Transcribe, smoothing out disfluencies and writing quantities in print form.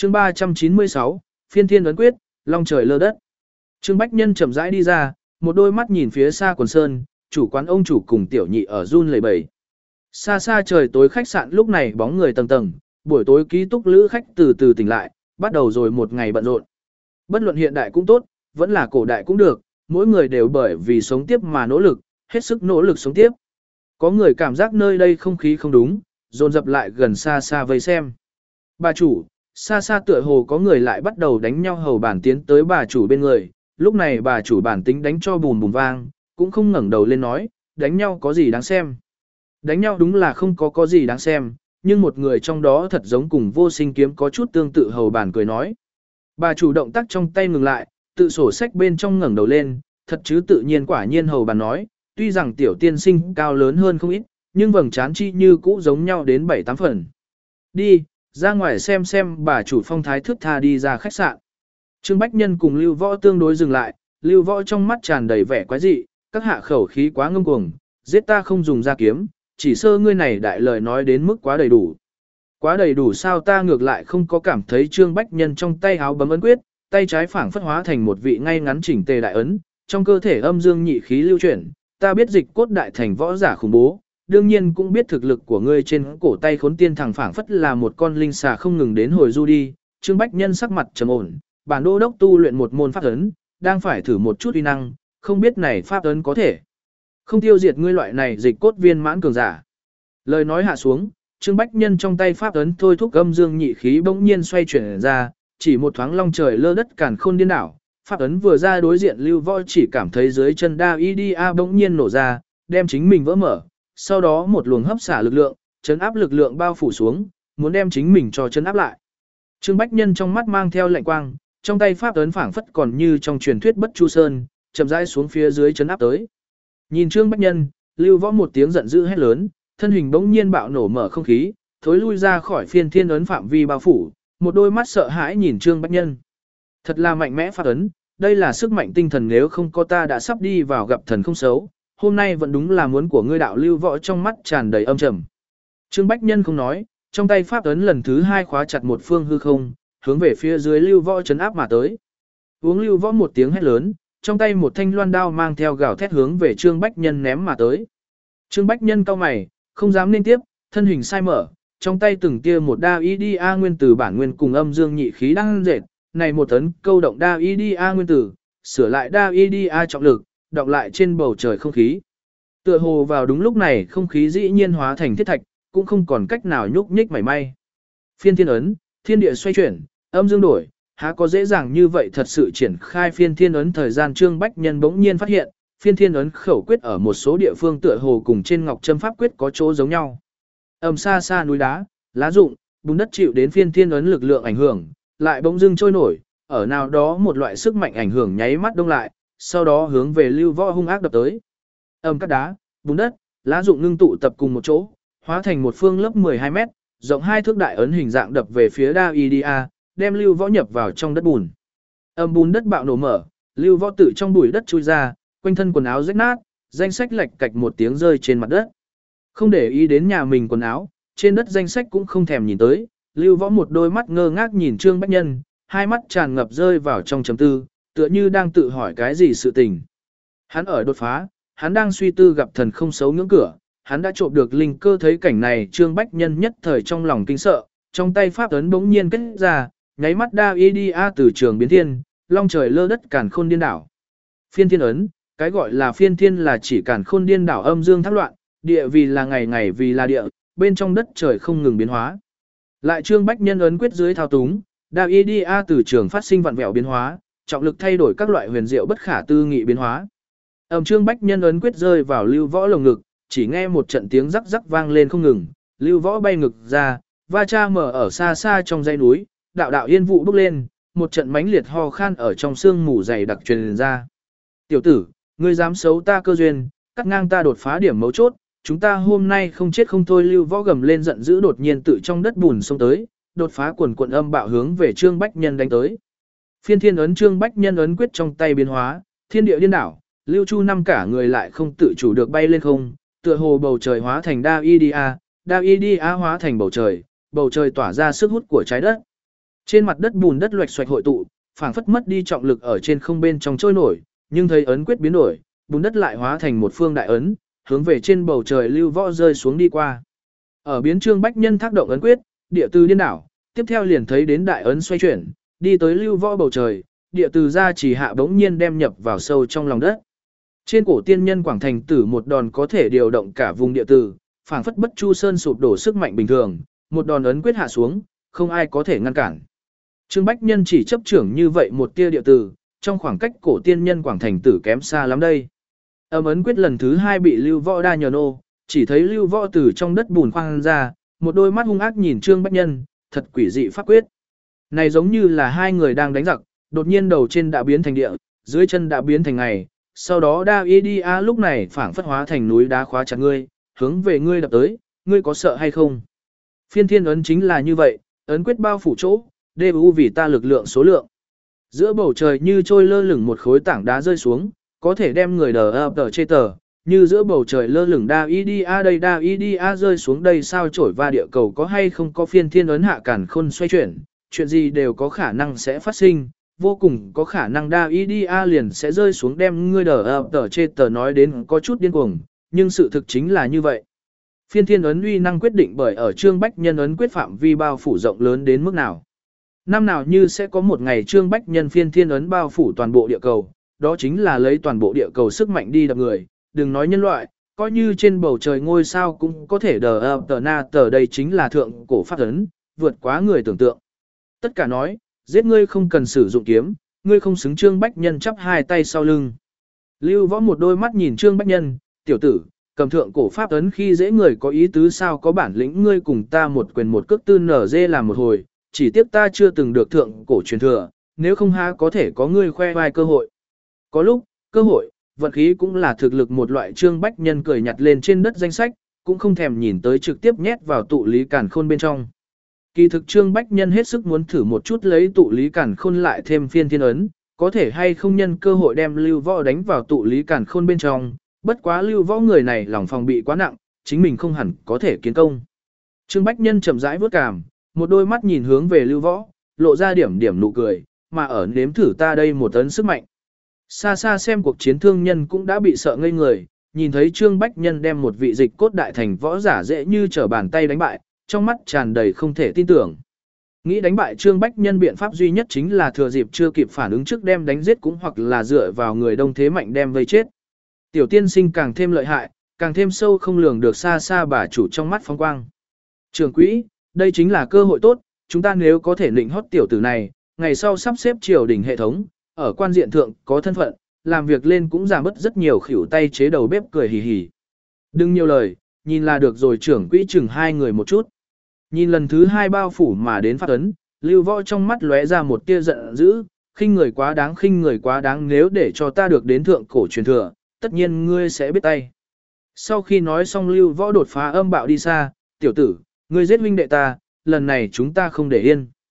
Chương 396, Phiên Thiên ấn quyết, long trời lơ đất. Trương Bách Nhân chậm rãi đi ra, một đôi mắt nhìn phía xa quần sơn, chủ quán ông chủ cùng tiểu nhị ở run lẩy bẩy. Xa xa trời tối khách sạn lúc này bóng người tầng tầng, buổi tối ký túc lữ khách từ từ tỉnh lại, bắt đầu rồi một ngày bận rộn. Bất luận hiện đại cũng tốt, vẫn là cổ đại cũng được, mỗi người đều bởi vì sống tiếp mà nỗ lực, hết sức nỗ lực sống tiếp. Có người cảm giác nơi đây không khí không đúng, dồn dập lại gần xa xa vây xem. Bà chủ, xa xa tựa hồ có người lại bắt đầu đánh nhau hầu bản tiến tới bà chủ bên người, lúc này bà chủ bản tính đánh cho bùm bùm vang, cũng không ngẩng đầu lên nói, đánh nhau có gì đáng xem. Đánh nhau đúng là không có gì đáng xem, nhưng một người trong đó thật giống cùng vô sinh kiếm có chút tương tự hầu bản cười nói. Bà chủ động tác trong tay ngừng lại, tự sổ sách bên trong ngẩng đầu lên, thật chứ tự nhiên quả nhiên hầu bản nói, tuy rằng tiểu tiên sinh cao lớn hơn không ít, nhưng vầng trán chi như cũ giống nhau đến 7-8 phần. Đi, ra ngoài xem bà chủ phong thái thước tha đi ra khách sạn. Trương Bách Nhân cùng Lưu Võ tương đối dừng lại, Lưu Võ trong mắt tràn đầy vẻ quái dị, các hạ khẩu khí quá ngông cuồng, giết ta không dùng ra kiếm, chỉ sơ ngươi này đại lời nói đến mức quá đầy đủ. Quá đầy đủ sao ta ngược lại không có cảm thấy Trương Bách Nhân trong tay háo bấm ấn quyết, tay trái phảng phất hóa thành một vị ngay ngắn chỉnh tề đại ấn, trong cơ thể âm dương nhị khí lưu chuyển, ta biết dịch cốt đại thành võ giả khủng bố, đương nhiên cũng biết thực lực của ngươi trên cổ tay khốn tiên thẳng phảng phất là một con linh xà không ngừng đến hồi du đi. Trương Bách Nhân sắc mặt trầm ổn, bản đô đốc tu luyện một môn pháp ấn, đang phải thử một chút uy năng, không biết này pháp ấn có thể không tiêu diệt ngươi loại này dịch cốt viên mãn cường giả. Lời nói hạ xuống, Trương Bách Nhân trong tay pháp ấn thôi thúc âm dương nhị khí bỗng nhiên xoay chuyển ra, chỉ một thoáng long trời lơ đất càn khôn điên đảo, pháp ấn vừa ra đối diện Lưu Võ chỉ cảm thấy dưới chân Davidia bỗng nhiên nổ ra, đem chính mình vỡ mở, sau đó một luồng hấp xả lực lượng, chấn áp lực lượng bao phủ xuống, muốn đem chính mình cho chấn áp lại. Trương Bách Nhân trong mắt mang theo lạnh quang, trong tay pháp ấn phảng phất còn như trong truyền thuyết Bất Chu Sơn, chậm rãi xuống phía dưới chấn áp tới. Nhìn Trương Bách Nhân, Lưu Võ một tiếng giận dữ hét lớn, thân hình bỗng nhiên bạo nổ mở không khí, thối lui ra khỏi phiên thiên ấn phạm vi bao phủ, một đôi mắt sợ hãi nhìn Trương Bách Nhân. Thật là mạnh mẽ pháp ấn, đây là sức mạnh tinh thần, nếu không có ta đã sắp đi vào gặp thần không xấu, hôm nay vẫn đúng là muốn của ngươi. Đạo Lưu Võ trong mắt tràn đầy âm trầm. Trương Bách Nhân không nói, trong tay pháp ấn lần thứ hai khóa chặt một phương hư không, hướng về phía dưới Lưu Võ chấn áp mà tới. Uống Lưu Võ một tiếng hét lớn, trong tay một thanh loan đao mang theo gào thét hướng về Trương Bách Nhân ném mà tới. Trương Bách Nhân cau mày, không dám nên tiếp, thân hình sai mở, trong tay từng tia một Davidia nguyên tử bản nguyên cùng âm dương nhị khí đang dệt, này một tấn câu động Davidia nguyên tử, sửa lại Davidia trọng lực, đọng lại trên bầu trời không khí. Tựa hồ vào đúng lúc này không khí dĩ nhiên hóa thành thiết thạch, cũng không còn cách nào nhúc nhích mảy may. Phiên thiên ấn, thiên địa xoay chuyển, âm dương đổi, há có dễ dàng như vậy thật sự triển khai phiên thiên ấn. Thời gian Trương Bách Nhân bỗng nhiên phát hiện, phiên thiên ấn khẩu quyết ở một số địa phương tựa hồ cùng trên ngọc châm pháp quyết có chỗ giống nhau. Xa xa núi đá, lá rụng, bùn đất chịu đến phiên thiên ấn lực lượng ảnh hưởng, lại bỗng dưng trôi nổi, ở nào đó một loại sức mạnh ảnh hưởng nháy mắt đông lại, sau đó hướng về Lưu Võ hung ác đập tới. Cát đá, bùn đất, lá rụng ngưng tụ tập cùng một chỗ, hóa thành một phương lớp 12 mét, rộng 2 thước đại ấn hình dạng đập về phía Davidia, đem Lưu Võ nhập vào trong đất bùn. Bùn đất bạo nổ mở, Lưu Võ tự trong bụi đất chui ra, quanh thân quần áo rách nát, danh sách lệch cạch một tiếng rơi trên mặt đất. Không để ý đến nhà mình quần áo, trên đất danh sách cũng không thèm nhìn tới, Lưu Võ một đôi mắt ngơ ngác nhìn Trương Bách Nhân, hai mắt tràn ngập rơi vào trong chấm tư, tựa như đang tự hỏi cái gì sự tình. Hắn ở đột phá, hắn đang suy tư gặp thần không xấu ngưỡng cửa, hắn đã trộm được linh cơ. Thấy cảnh này Trương Bách Nhân nhất thời trong lòng kinh sợ, trong tay pháp ấn bỗng nhiên kết ra, nháy mắt Davidia từ trường biến thiên, long trời lơ đất càn khôn điên đảo. Phiên thiên ấn, cái gọi là phiên thiên là chỉ càn khôn điên đảo âm dương thác loạn, địa vì là ngày, ngày vì là địa, bên trong đất trời không ngừng biến hóa. Lại Trương Bách Nhân ấn quyết dưới thao túng, Davidia từ trường phát sinh vặn vẹo biến hóa, trọng lực thay đổi các loại huyền diệu bất khả tư nghị biến hóa. Trương Bách Nhân ấn quyết rơi vào Lưu Võ lồng ngực, chỉ nghe một trận tiếng rắc rắc vang lên không ngừng, Lưu Võ bay ngực ra, va cha mở ở xa xa trong dãy núi, đạo đạo yên vụ bốc lên, một trận mãnh liệt ho khan ở trong xương mù dày đặc truyền ra. Tiểu tử, ngươi dám xấu ta cơ duyên, cắt ngang ta đột phá điểm mấu chốt, chúng ta hôm nay không chết không thôi. Lưu Võ gầm lên giận dữ, đột nhiên tự trong đất bùn xông tới, đột phá quần quần âm bạo hướng về Trương Bách Nhân đánh tới. Phiên thiên ấn, Trương Bách Nhân ấn quyết trong tay biến hóa, thiên địa điên đảo, Lưu Chu năm cả người lại không tự chủ được bay lên không, tựa hồ bầu trời hóa thành Davidia, Davidia hóa thành bầu trời tỏa ra sức hút của trái đất. Trên mặt đất bùn đất loạch xoạch hội tụ, phảng phất mất đi trọng lực ở trên không bên trong trôi nổi, nhưng thấy ấn quyết biến đổi, bùn đất lại hóa thành một phương đại ấn, hướng về trên bầu trời Lưu Võ rơi xuống đi qua. Ở biến Trương Bách Nhân thác động ấn quyết, địa từ điên đảo, tiếp theo liền thấy đến đại ấn xoay chuyển, đi tới Lưu Võ bầu trời, địa từ ra chỉ hạ bỗng nhiên đem nhập vào sâu trong lòng đất. Trên cổ tiên nhân Quảng Thành Tử một đòn có thể điều động cả vùng địa từ, phảng phất Bất Chu Sơn sụp đổ sức mạnh bình thường, một đòn ấn quyết hạ xuống, không ai có thể ngăn cản. Trương Bách Nhân chỉ chấp trưởng như vậy một tia địa từ, trong khoảng cách cổ tiên nhân Quảng Thành Tử kém xa lắm đây. Âm ấn quyết lần thứ 2 bị Lưu Võ đa nhờ nô, chỉ thấy Lưu Võ từ trong đất bùn khoan ra, một đôi mắt hung ác nhìn Trương Bách Nhân, thật quỷ dị pháp quyết. Này giống như là hai người đang đánh giặc, đột nhiên đầu trên đã biến thành địa, dưới chân đã biến thành ngày, sau đó đa y đi a lúc này phảng phất hóa thành núi đá khóa chặt ngươi, hướng về ngươi đập tới, ngươi có sợ hay không? Phiên thiên ấn chính là như vậy, ấn quyết bao phủ chỗ, DU vì ta lực lượng số lượng. Giữa bầu trời như trôi lơ lửng một khối tảng đá rơi xuống, có thể đem người đờ chê tờ, như giữa bầu trời lơ lửng đa y đi a đây đa y đi a rơi xuống đây sao trổi va địa cầu có hay không có phiên thiên ấn hạ cản khôn xoay chuyển, chuyện gì đều có khả năng sẽ phát sinh, vô cùng có khả năng đa y đi a liền sẽ rơi xuống đem ngươi đờ chê tờ nói đến có chút điên cuồng, nhưng sự thực chính là như vậy. Phiên thiên ấn uy năng quyết định bởi ở Trương Bách Nhân ấn quyết phạm vi bao phủ rộng lớn đến mức nào. Năm nào như sẽ có một ngày Trương Bách Nhân phiên thiên ấn bao phủ toàn bộ địa cầu, đó chính là lấy toàn bộ địa cầu sức mạnh đi đập người, đừng nói nhân loại, coi như trên bầu trời ngôi sao cũng có thể tờ đây chính là thượng cổ pháp ấn, vượt quá người tưởng tượng. Tất cả nói, giết ngươi không cần sử dụng kiếm, ngươi không xứng Trương Bách Nhân chắp hai tay sau lưng. Lưu Võ một đôi mắt nhìn Trương Bách Nhân, tiểu tử, cầm thượng cổ pháp ấn khi dễ người có ý tứ sao có bản lĩnh ngươi cùng ta một quyền một cước tư nở dê làm một hồi, chỉ tiếc ta chưa từng được thượng cổ truyền thừa, nếu không ha có thể có ngươi khoe vai cơ hội. Có lúc, cơ hội, vận khí cũng là thực lực một loại. Trương Bách Nhân cười nhặt lên trên đất danh sách, cũng không thèm nhìn tới trực tiếp nhét vào tụ lý cản khôn bên trong. Kỳ thực Trương Bách Nhân hết sức muốn thử một chút lấy tụ lý cản khôn lại thêm phiên thiên ấn, có thể hay không nhân cơ hội đem Lưu Võ đánh vào tụ lý cản khôn bên trong, bất quá Lưu Võ người này lòng phòng bị quá nặng, chính mình không hẳn có thể kiến công. Trương Bách Nhân chậm rãi vớt cảm, một đôi mắt nhìn hướng về Lưu Võ, lộ ra điểm điểm nụ cười, mà ở nếm thử ta đây một tấn sức mạnh. Xa xa xem cuộc chiến thương nhân cũng đã bị sợ ngây người, nhìn thấy Trương Bách Nhân đem một vị dịch cốt đại thành võ giả dễ như trở bàn tay đánh bại, trong mắt tràn đầy không thể tin tưởng. Nghĩ đánh bại Trương Bách Nhân biện pháp duy nhất chính là thừa dịp chưa kịp phản ứng trước đem đánh giết cũng hoặc là dựa vào người đông thế mạnh đem vây chết. Tiểu tiên sinh càng thêm lợi hại, càng thêm sâu không lường được xa xa bà chủ trong mắt phong quang. Trường quỹ, đây chính là cơ hội tốt, chúng ta nếu có thể lĩnh hót tiểu tử này, ngày sau sắp xếp triều đình hệ thống, ở quan diện thượng có thân phận, làm việc lên cũng giảm bớt rất nhiều khỉu tay chế đầu bếp cười hì hì. Đừng nhiều lời, nhìn là được rồi. Trưởng quỹ chừng hai người một chút. Nhìn lần thứ 2 bao phủ mà đến phát ấn, Lưu Võ trong mắt lóe ra một tia giận dữ, khinh người quá đáng nếu để cho ta được đến thượng cổ truyền thừa, tất nhiên ngươi sẽ biết tay. Sau khi nói xong Lưu Võ đột phá âm bạo đi xa, tiểu tử, ngươi giết huynh đệ ta, lần này chúng ta không để yên.